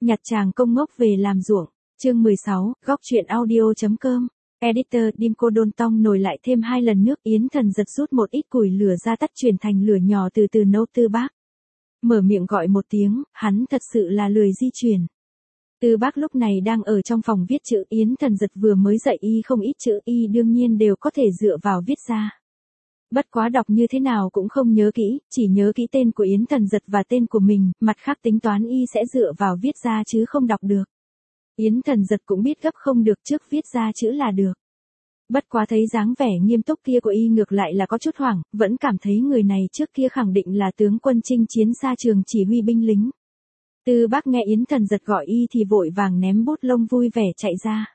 Nhặt chàng công ngốc về làm ruộng. Chương 16, góc truyện audio.com. Editor Dimco Đôn Tong nồi lại thêm 2 lần nước. Yến Thần giật rút một ít củi lửa ra tắt chuyển thành lửa nhỏ từ từ nấu. Tư Bác mở miệng gọi một tiếng, hắn thật sự là lười di chuyển. Tư Bác lúc này đang ở trong phòng viết chữ. Yến Thần giật vừa mới dạy y không ít chữ, y đương nhiên đều có thể dựa vào viết ra. Bất quá đọc như thế nào cũng không nhớ kỹ, chỉ nhớ kỹ tên của Yến Thần giật và tên của mình, mặt khác tính toán y sẽ dựa vào viết ra chứ không đọc được. Yến Thần giật cũng biết gấp không được, trước viết ra chữ là được. Bất quá thấy dáng vẻ nghiêm túc kia của y ngược lại là có chút hoảng, vẫn cảm thấy người này trước kia khẳng định là tướng quân chinh chiến xa trường chỉ huy binh lính. Tư Bác nghe Yến Thần giật gọi y thì vội vàng ném bút lông vui vẻ chạy ra.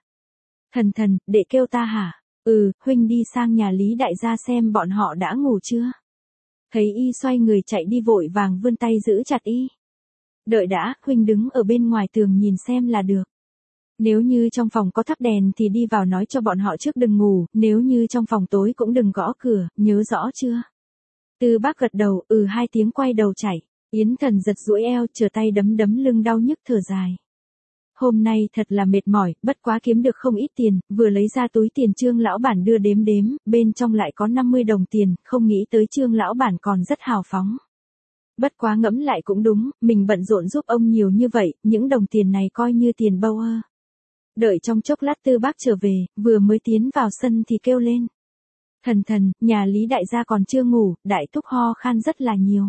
Thần, để kêu ta hả? Huynh đi sang nhà Lý đại gia xem bọn họ đã ngủ chưa? Thấy y xoay người chạy đi vội vàng vươn tay giữ chặt y. Đợi đã, huynh đứng ở bên ngoài tường nhìn xem là được. Nếu như trong phòng có thắp đèn thì đi vào nói cho bọn họ trước đừng ngủ, nếu như trong phòng tối cũng đừng gõ cửa, nhớ rõ chưa? Tư Bác gật đầu, 2 tiếng quay đầu chạy. Yến Thần giật duỗi eo, chờ tay đấm lưng đau nhức thở dài. Hôm nay thật là mệt mỏi, bất quá kiếm được không ít tiền, vừa lấy ra túi tiền Trương lão bản đưa đếm, bên trong lại có 50 đồng tiền, không nghĩ tới Trương lão bản còn rất hào phóng. Bất quá ngẫm lại cũng đúng, mình bận rộn giúp ông nhiều như vậy, những đồng tiền này coi như tiền bâu ơ. Đợi trong chốc lát Tư Bác trở về, vừa mới tiến vào sân thì kêu lên. Thần, nhà Lý đại gia còn chưa ngủ, đại thúc ho khan rất là nhiều.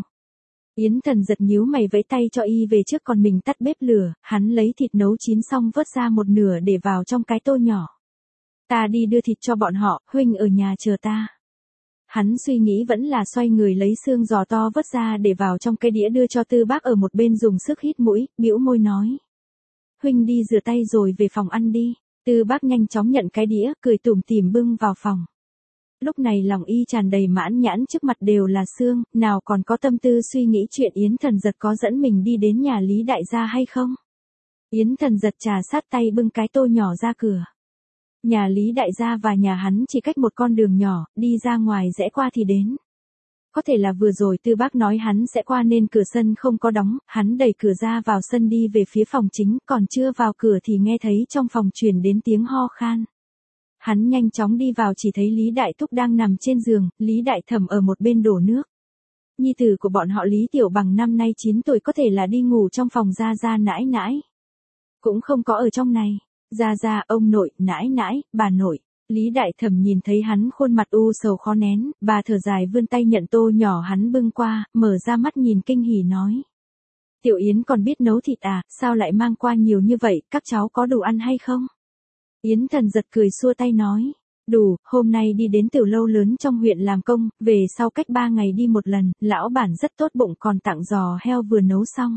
Yến Thần giật nhíu mày vẫy tay cho y về trước, còn mình tắt bếp lửa, hắn lấy thịt nấu chín xong vớt ra một nửa để vào trong cái tô nhỏ. Ta đi đưa thịt cho bọn họ, huynh ở nhà chờ ta. Hắn suy nghĩ vẫn là xoay người lấy xương giò to vớt ra để vào trong cái đĩa đưa cho Tư Bác, ở một bên dùng sức hít mũi, bĩu môi nói. Huynh đi rửa tay rồi về phòng ăn đi. Tư Bác nhanh chóng nhận cái đĩa, cười tủm tỉm bưng vào phòng. Lúc này lòng y tràn đầy mãn nhãn, trước mặt đều là xương, nào còn có tâm tư suy nghĩ chuyện Yến Thần giật có dẫn mình đi đến nhà Lý đại gia hay không. Yến Thần giật trà sát tay bưng cái tô nhỏ ra cửa. Nhà Lý đại gia và nhà hắn chỉ cách một con đường nhỏ, đi ra ngoài rẽ qua thì đến. Có thể là vừa rồi Tư Bác nói hắn sẽ qua nên cửa sân không có đóng, hắn đẩy cửa ra vào sân đi về phía phòng chính, còn chưa vào cửa thì nghe thấy trong phòng truyền đến tiếng ho khan. Hắn nhanh chóng đi vào chỉ thấy Lý đại thúc đang nằm trên giường, Lý đại thẩm ở một bên đổ nước. Nhi tử của bọn họ Lý Tiểu Bằng năm nay 9 tuổi, có thể là đi ngủ trong phòng gia nãi. Cũng không có ở trong này. Gia, ông nội, nãi, bà nội. Lý đại thẩm nhìn thấy hắn khuôn mặt u sầu khó nén, bà thở dài vươn tay nhận tô nhỏ hắn bưng qua, mở ra mắt nhìn kinh hỉ nói. Tiểu Yến còn biết nấu thịt à, sao lại mang qua nhiều như vậy, các cháu có đủ ăn hay không? Yến Thần giật cười xua tay nói. Đủ, hôm nay đi đến tiểu lâu lớn trong huyện làm công, về sau cách 3 ngày đi một lần, lão bản rất tốt bụng còn tặng giò heo vừa nấu xong.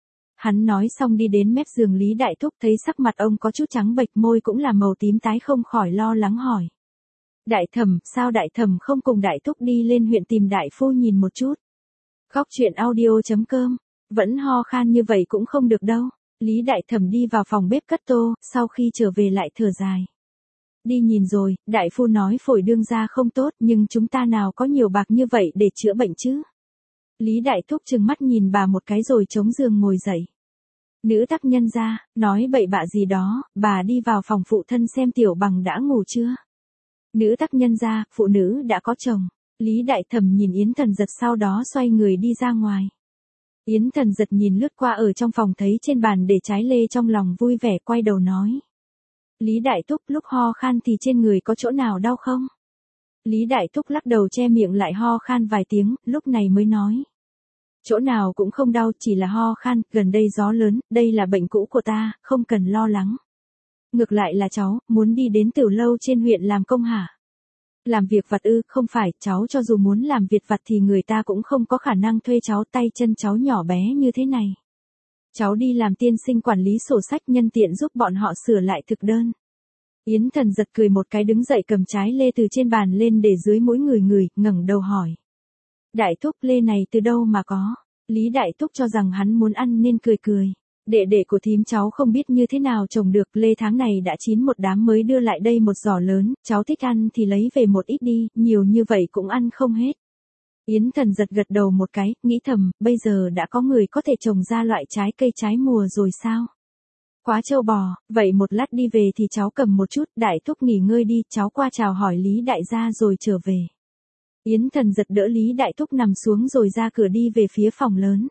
Hắn nói xong đi đến mép giường Lý đại thúc, thấy sắc mặt ông có chút trắng bệch, môi cũng là màu tím tái, không khỏi lo lắng hỏi. Đại thẩm, sao đại thẩm không cùng đại thúc đi lên huyện tìm đại phu nhìn một chút? Góc truyện audio.com, vẫn ho khan như vậy cũng không được đâu. Lý đại thẩm đi vào phòng bếp cất tô, sau khi trở về lại thở dài. Đi nhìn rồi, đại phu nói phổi đương ra không tốt, nhưng chúng ta nào có nhiều bạc như vậy để chữa bệnh chứ? Lý đại thúc trừng mắt nhìn bà một cái rồi chống giường ngồi dậy. Nữ tác nhân ra, nói bậy bạ gì đó, bà đi vào phòng phụ thân xem Tiểu Bằng đã ngủ chưa? Nữ tác nhân ra, phụ nữ đã có chồng. Lý đại thẩm nhìn Yến Thần giật sau đó xoay người đi ra ngoài. Yến Thần giật nhìn lướt qua ở trong phòng thấy trên bàn để trái lê, trong lòng vui vẻ quay đầu nói. Lý đại thúc, lúc ho khan thì trên người có chỗ nào đau không? Lý đại thúc lắc đầu che miệng lại ho khan vài tiếng, lúc này mới nói. Chỗ nào cũng không đau, chỉ là ho khan, gần đây gió lớn, đây là bệnh cũ của ta, không cần lo lắng. Ngược lại là cháu, muốn đi đến tiểu lâu trên huyện làm công hả? Làm việc vặt ư? Không phải, cháu cho dù muốn làm việc vặt thì người ta cũng không có khả năng thuê cháu, tay chân cháu nhỏ bé như thế này. Cháu đi làm tiên sinh quản lý sổ sách, nhân tiện giúp bọn họ sửa lại thực đơn. Yến Thần giật cười một cái đứng dậy cầm trái lê từ trên bàn lên để dưới mũi người, ngẩng đầu hỏi. Đại thúc, lê này từ đâu mà có? Lý đại thúc cho rằng hắn muốn ăn nên cười. Đệ của thím cháu không biết như thế nào trồng được, lê tháng này đã chín một đám mới đưa lại đây một giỏ lớn, cháu thích ăn thì lấy về một ít đi, nhiều như vậy cũng ăn không hết. Yến Thần giật gật đầu một cái, nghĩ thầm, bây giờ đã có người có thể trồng ra loại trái cây trái mùa rồi sao? Quá trâu bò, vậy một lát đi về thì cháu cầm một chút, Đại Thúc nghỉ ngơi đi, cháu qua chào hỏi Lý Đại gia rồi trở về. Yến Thần giật đỡ Lý Đại Thúc nằm xuống rồi ra cửa đi về phía phòng lớn.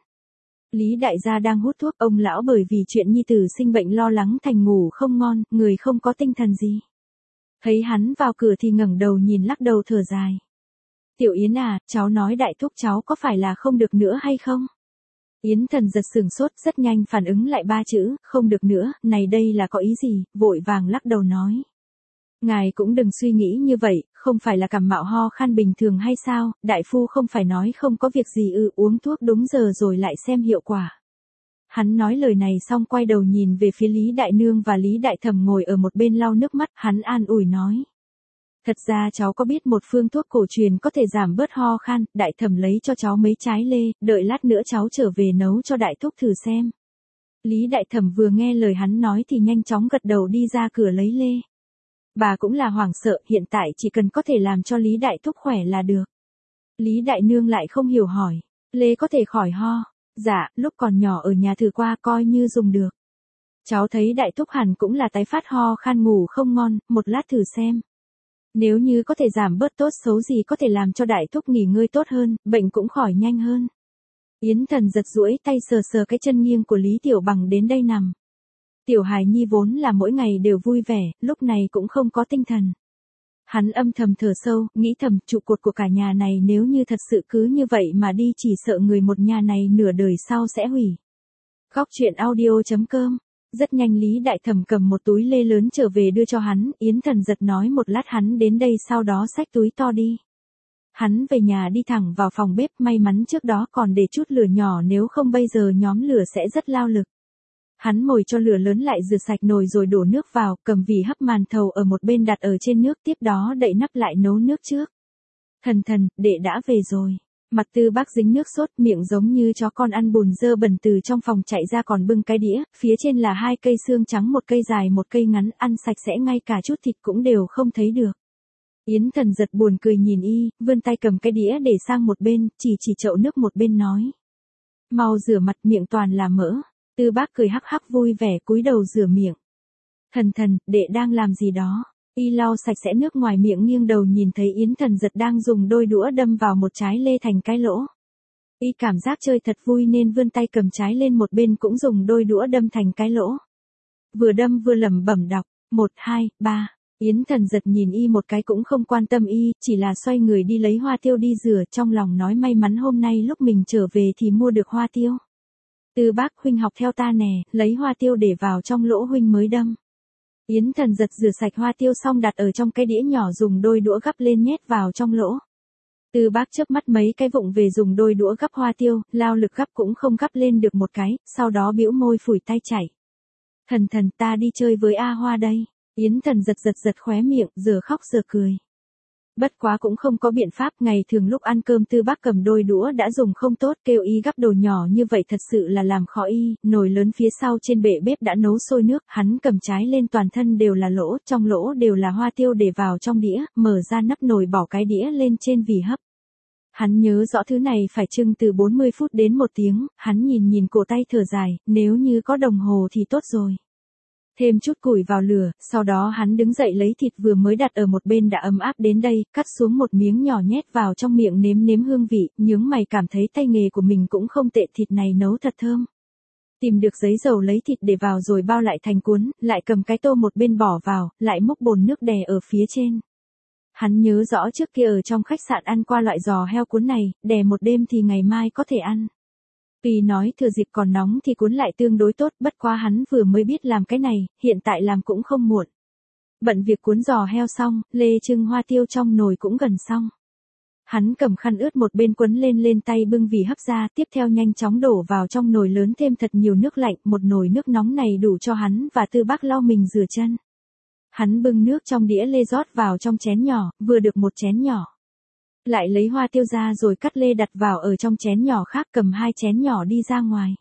Lý Đại gia đang hút thuốc, ông lão bởi vì chuyện nhi tử sinh bệnh lo lắng thành ngủ không ngon, người không có tinh thần gì. Thấy hắn vào cửa thì ngẩng đầu nhìn lắc đầu thở dài. Tiểu Yến à, cháu nói Đại Thúc cháu có phải là không được nữa hay không? Yến Thần giật sửng sốt, rất nhanh phản ứng lại ba chữ, không được nữa, này đây là có ý gì, vội vàng lắc đầu nói. Ngài cũng đừng suy nghĩ như vậy, không phải là cảm mạo ho khan bình thường hay sao, đại phu không phải nói không có việc gì uống thuốc đúng giờ rồi lại xem hiệu quả. Hắn nói lời này xong quay đầu nhìn về phía Lý Đại Nương và Lý Đại Thẩm ngồi ở một bên lau nước mắt, hắn an ủi nói. Thật ra cháu có biết một phương thuốc cổ truyền có thể giảm bớt ho khan, Đại Thẩm lấy cho cháu mấy trái lê, đợi lát nữa cháu trở về nấu cho Đại Thúc thử xem. Lý Đại Thẩm vừa nghe lời hắn nói thì nhanh chóng gật đầu đi ra cửa lấy lê. Bà cũng là hoảng sợ, hiện tại chỉ cần có thể làm cho Lý Đại Thúc khỏe là được. Lý Đại Nương lại không hiểu hỏi, lê có thể khỏi ho? Dạ, lúc còn nhỏ ở nhà thử qua coi như dùng được. Cháu thấy Đại Thúc hẳn cũng là tái phát ho khan ngủ không ngon, một lát thử xem. Nếu như có thể giảm bớt tốt xấu gì có thể làm cho Đại Thúc nghỉ ngơi tốt hơn, bệnh cũng khỏi nhanh hơn. Yến Thần giật duỗi tay sờ sờ cái chân nghiêng của Lý Tiểu Bằng đến đây nằm. Tiểu hài nhi vốn là mỗi ngày đều vui vẻ, lúc này cũng không có tinh thần. Hắn âm thầm thở sâu, nghĩ thầm trụ cột của cả nhà này nếu như thật sự cứ như vậy mà đi chỉ sợ người một nhà này nửa đời sau sẽ hủy. Góc truyện audio.com. Rất nhanh Lý Đại Thẩm cầm một túi lê lớn trở về đưa cho hắn, Yến Thần giật nói một lát hắn đến đây sau đó xách túi to đi. Hắn về nhà đi thẳng vào phòng bếp, may mắn trước đó còn để chút lửa nhỏ nếu không bây giờ nhóm lửa sẽ rất lao lực. Hắn mồi cho lửa lớn lại rửa sạch nồi rồi đổ nước vào, cầm vỉ hấp màn thầu ở một bên đặt ở trên nước tiếp đó đậy nắp lại nấu nước trước. Thần, đệ đã về rồi. Mặt Tư Bác dính nước sốt, miệng giống như chó con ăn bùn dơ bẩn từ trong phòng chạy ra còn bưng cái đĩa, phía trên là 2 cây xương trắng, một cây dài một cây ngắn, ăn sạch sẽ ngay cả chút thịt cũng đều không thấy được. Yến Thần giật buồn cười nhìn y, vươn tay cầm cái đĩa để sang một bên, chỉ chậu nước một bên nói. Mau rửa mặt, miệng toàn là mỡ. Tư Bác cười hắc hắc vui vẻ cúi đầu rửa miệng. Thần, đệ đang làm gì đó? Y lau sạch sẽ nước ngoài miệng nghiêng đầu nhìn thấy Yến Thần giật đang dùng đôi đũa đâm vào một trái lê thành cái lỗ. Y cảm giác chơi thật vui nên vươn tay cầm trái lên một bên cũng dùng đôi đũa đâm thành cái lỗ. Vừa đâm vừa lẩm bẩm đọc, 1, 2, 3. Yến Thần giật nhìn y một cái cũng không quan tâm y, chỉ là xoay người đi lấy hoa tiêu đi rửa, trong lòng nói may mắn hôm nay lúc mình trở về thì mua được hoa tiêu. Tư Bác huynh học theo ta nè, lấy hoa tiêu để vào trong lỗ huynh mới đâm. Yến Thần giật rửa sạch hoa tiêu xong đặt ở trong cái đĩa nhỏ dùng đôi đũa gắp lên nhét vào trong lỗ. Tư Bác chớp mắt mấy cái vụng về dùng đôi đũa gắp hoa tiêu, lao lực gắp cũng không gắp lên được một cái, sau đó bĩu môi phủi tay chảy. Thần, ta đi chơi với A Hoa đây. Yến Thần giật khóe miệng, giờ khóc giờ cười. Bất quá cũng không có biện pháp, ngày thường lúc ăn cơm Tư Bác cầm đôi đũa đã dùng không tốt, kêu y gắp đồ nhỏ như vậy thật sự là làm khó y, nồi lớn phía sau trên bệ bếp đã nấu sôi nước, hắn cầm trái lên toàn thân đều là lỗ, trong lỗ đều là hoa tiêu để vào trong đĩa, mở ra nắp nồi bỏ cái đĩa lên trên vỉ hấp. Hắn nhớ rõ thứ này phải chừng từ 40 phút đến 1 tiếng, hắn nhìn cổ tay thở dài, nếu như có đồng hồ thì tốt rồi. Thêm chút củi vào lửa, sau đó hắn đứng dậy lấy thịt vừa mới đặt ở một bên đã ấm áp đến đây, cắt xuống một miếng nhỏ nhét vào trong miệng nếm hương vị, nhướng mày cảm thấy tay nghề của mình cũng không tệ, thịt này nấu thật thơm. Tìm được giấy dầu lấy thịt để vào rồi bao lại thành cuốn, lại cầm cái tô một bên bỏ vào, lại múc bồn nước đè ở phía trên. Hắn nhớ rõ trước kia ở trong khách sạn ăn qua loại giò heo cuốn này, đè một đêm thì ngày mai có thể ăn. Vì nói thừa dịp còn nóng thì cuốn lại tương đối tốt, bất quá hắn vừa mới biết làm cái này, hiện tại làm cũng không muộn. Bận việc cuốn giò heo xong, lê trưng hoa tiêu trong nồi cũng gần xong. Hắn cầm khăn ướt một bên quấn lên tay bưng vỉ hấp ra, tiếp theo nhanh chóng đổ vào trong nồi lớn thêm thật nhiều nước lạnh, một nồi nước nóng này đủ cho hắn và Tư Bác lau mình rửa chân. Hắn bưng nước trong đĩa lê rót vào trong chén nhỏ, vừa được một chén nhỏ. Lại lấy hoa tiêu ra rồi cắt lê đặt vào ở trong chén nhỏ khác, cầm 2 chén nhỏ đi ra ngoài.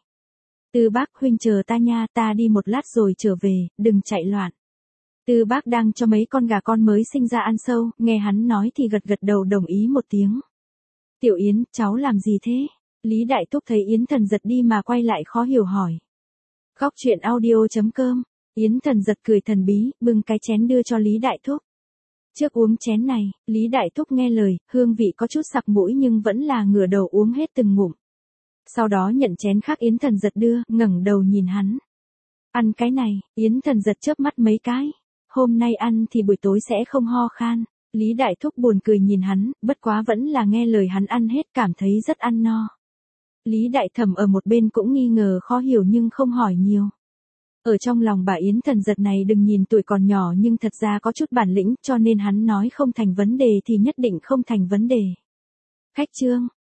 Tư Bác huynh chờ ta nha, ta đi một lát rồi trở về, đừng chạy loạn. Tư Bác đang cho mấy con gà con mới sinh ra ăn sâu, nghe hắn nói thì gật đầu đồng ý một tiếng. Tiểu Yến, cháu làm gì thế? Lý Đại Thúc thấy Yến Thần giật đi mà quay lại khó hiểu hỏi. Góc chuyện audio.com. Yến Thần giật cười thần bí, bưng cái chén đưa cho Lý Đại Thúc. Trước uống chén này, Lý Đại Thúc nghe lời, hương vị có chút sặc mũi nhưng vẫn là ngửa đầu uống hết từng ngụm. Sau đó nhận chén khác Yến Thần giật đưa, ngẩng đầu nhìn hắn. Ăn cái này, Yến Thần giật chớp mắt mấy cái. Hôm nay ăn thì buổi tối sẽ không ho khan. Lý Đại Thúc buồn cười nhìn hắn, bất quá vẫn là nghe lời hắn ăn hết, cảm thấy rất ăn no. Lý Đại Thẩm ở một bên cũng nghi ngờ khó hiểu nhưng không hỏi nhiều. Ở trong lòng bà Yến Thần giật này đừng nhìn tuổi còn nhỏ nhưng thật ra có chút bản lĩnh, cho nên hắn nói không thành vấn đề thì nhất định không thành vấn đề. Khách trương,